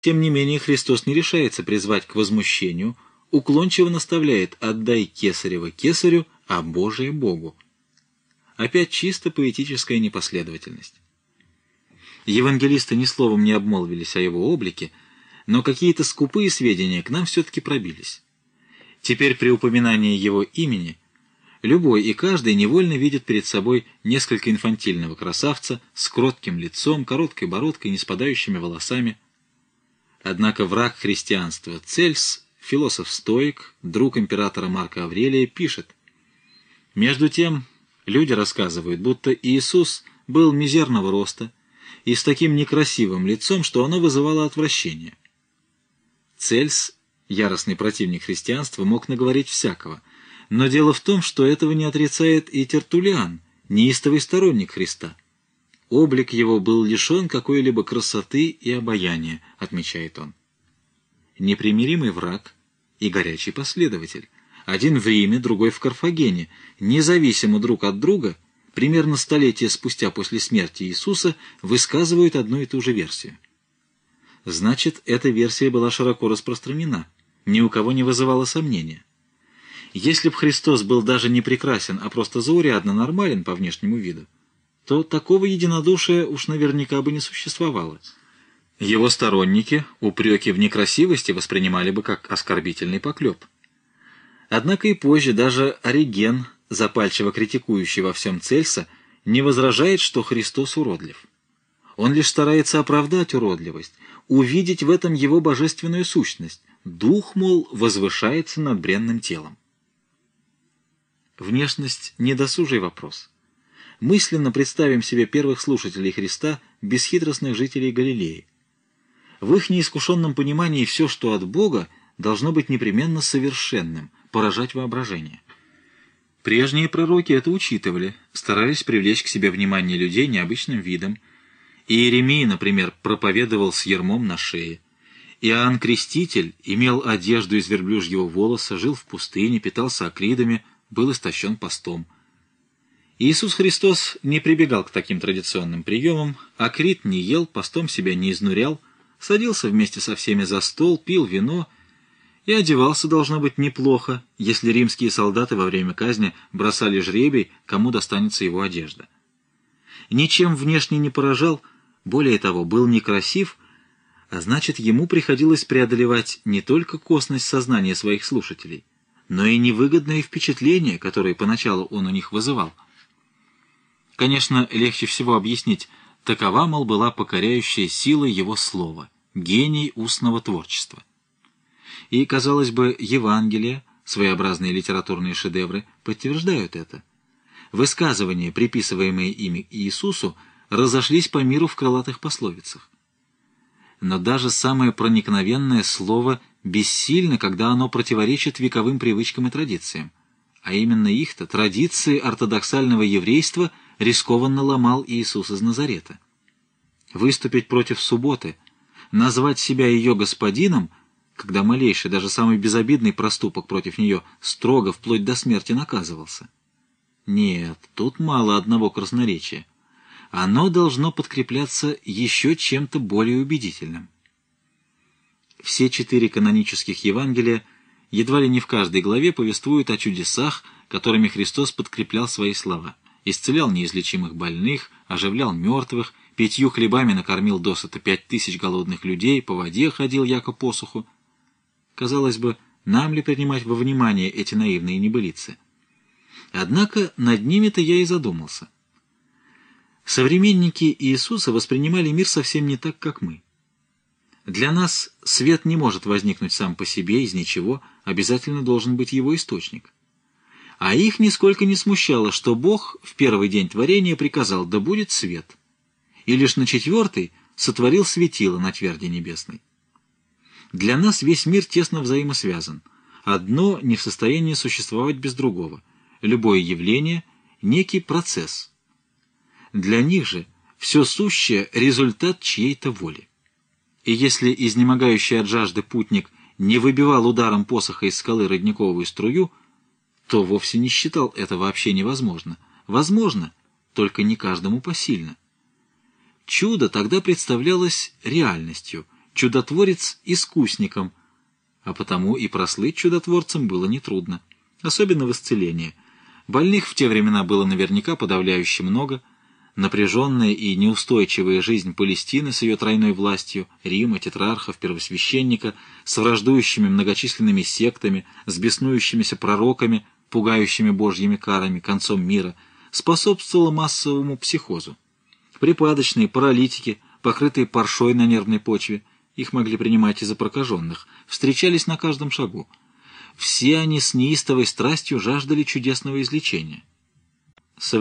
Тем не менее, Христос не решается призвать к возмущению, уклончиво наставляет: «Отдай кесарево кесарю, а Божие Богу». Опять чисто поэтическая непоследовательность. Евангелисты ни словом не обмолвились о его облике, но какие-то скупые сведения к нам все-таки пробились. Теперь при упоминании его имени любой и каждый невольно видит перед собой несколько инфантильного красавца с кротким лицом, короткой бородкой, не спадающими волосами. Однако враг христианства Цельс, философ-стоик, друг императора Марка Аврелия, пишет: «Между тем люди рассказывают, будто Иисус был мизерного роста и с таким некрасивым лицом, что оно вызывало отвращение». Цельс, яростный противник христианства, мог наговорить всякого, но дело в том, что этого не отрицает и Тертуллиан, неистовый сторонник Христа. Облик его был лишен какой-либо красоты и обаяния, отмечает он. Непримиримый враг и горячий последователь. Один в Риме, другой в Карфагене, независимо друг от друга, примерно столетия спустя после смерти Иисуса, высказывают одну и ту же версию. Значит, эта версия была широко распространена, ни у кого не вызывала сомнения. Если б Христос был даже не прекрасен, а просто заурядно нормален по внешнему виду, то такого единодушия уж наверняка бы не существовало. Его сторонники упреки в некрасивости воспринимали бы как оскорбительный поклеп. Однако и позже даже Ориген, запальчиво критикующий во всем Цельса, не возражает, что Христос уродлив. Он лишь старается оправдать уродливость, увидеть в этом его божественную сущность. Дух, мол, возвышается над бренным телом. Внешность – недосужий вопрос. Мысленно представим себе первых слушателей Христа, бесхитростных жителей Галилеи. В их неискушенном понимании все, что от Бога, должно быть непременно совершенным, поражать воображение. Прежние пророки это учитывали, старались привлечь к себе внимание людей необычным видом. Иеремия, например, проповедовал с ярмом на шее. Иоанн Креститель имел одежду из верблюжьего волоса, жил в пустыне, питался акридами, был истощен постом. Иисус Христос не прибегал к таким традиционным приемам, акрид не ел, постом себя не изнурял, садился вместе со всеми за стол, пил вино и одевался, должно быть, неплохо, если римские солдаты во время казни бросали жребий, кому достанется его одежда. Ничем внешне не поражал, более того, был некрасив, а значит, ему приходилось преодолевать не только косность сознания своих слушателей, но и невыгодные впечатления, которые поначалу он у них вызывал. Конечно, легче всего объяснить, такова, мол, была покоряющая сила его слова, гений устного творчества. И, казалось бы, Евангелие, своеобразные литературные шедевры, подтверждают это. Высказывания, приписываемые ими Иисусу, разошлись по миру в крылатых пословицах. Но даже самое проникновенное слово бессильно, когда оно противоречит вековым привычкам и традициям. А именно их-то, традиции ортодоксального еврейства, рискованно ломал Иисус из Назарета. Выступить против субботы, назвать себя ее господином, когда малейший, даже самый безобидный проступок против нее строго вплоть до смерти наказывался. Нет, тут мало одного красноречия. Оно должно подкрепляться еще чем-то более убедительным. Все 4 канонических Евангелия едва ли не в каждой главе повествуют о чудесах, которыми Христос подкреплял свои слова. Исцелял неизлечимых больных, оживлял мертвых, 5 хлебами накормил досыта 5000 голодных людей, по воде ходил яко по суху. Казалось бы, нам ли принимать во внимание эти наивные небылицы? Однако над ними-то я и задумался. Современники Иисуса воспринимали мир совсем не так, как мы. Для нас свет не может возникнуть сам по себе из ничего, обязательно должен быть его источник. А их нисколько не смущало, что Бог в первый день творения приказал: «Да будет свет», и лишь на 4-й сотворил светило на тверди небесной. Для нас весь мир тесно взаимосвязан. Одно не в состоянии существовать без другого. Любое явление — некий процесс. Для них же все сущее — результат чьей-то воли. И если изнемогающий от жажды путник не выбивал ударом посоха из скалы родниковую струю, то вовсе не считал это вообще невозможно. Возможно, только не каждому посильно. Чудо тогда представлялось реальностью, чудотворец искусником, а потому и прослыть чудотворцем было нетрудно, особенно в исцелении. Больных в те времена было наверняка подавляюще много. Напряженная и неустойчивая жизнь Палестины с ее тройной властью, Рима, тетрархов, первосвященника, с враждующими многочисленными сектами, с беснующимися пророками, пугающими божьими карами, концом мира, способствовала массовому психозу. Припадочные, паралитики, покрытые паршой на нервной почве, их могли принимать и за прокаженных, встречались на каждом шагу. Все они с неистовой страстью жаждали чудесного излечения.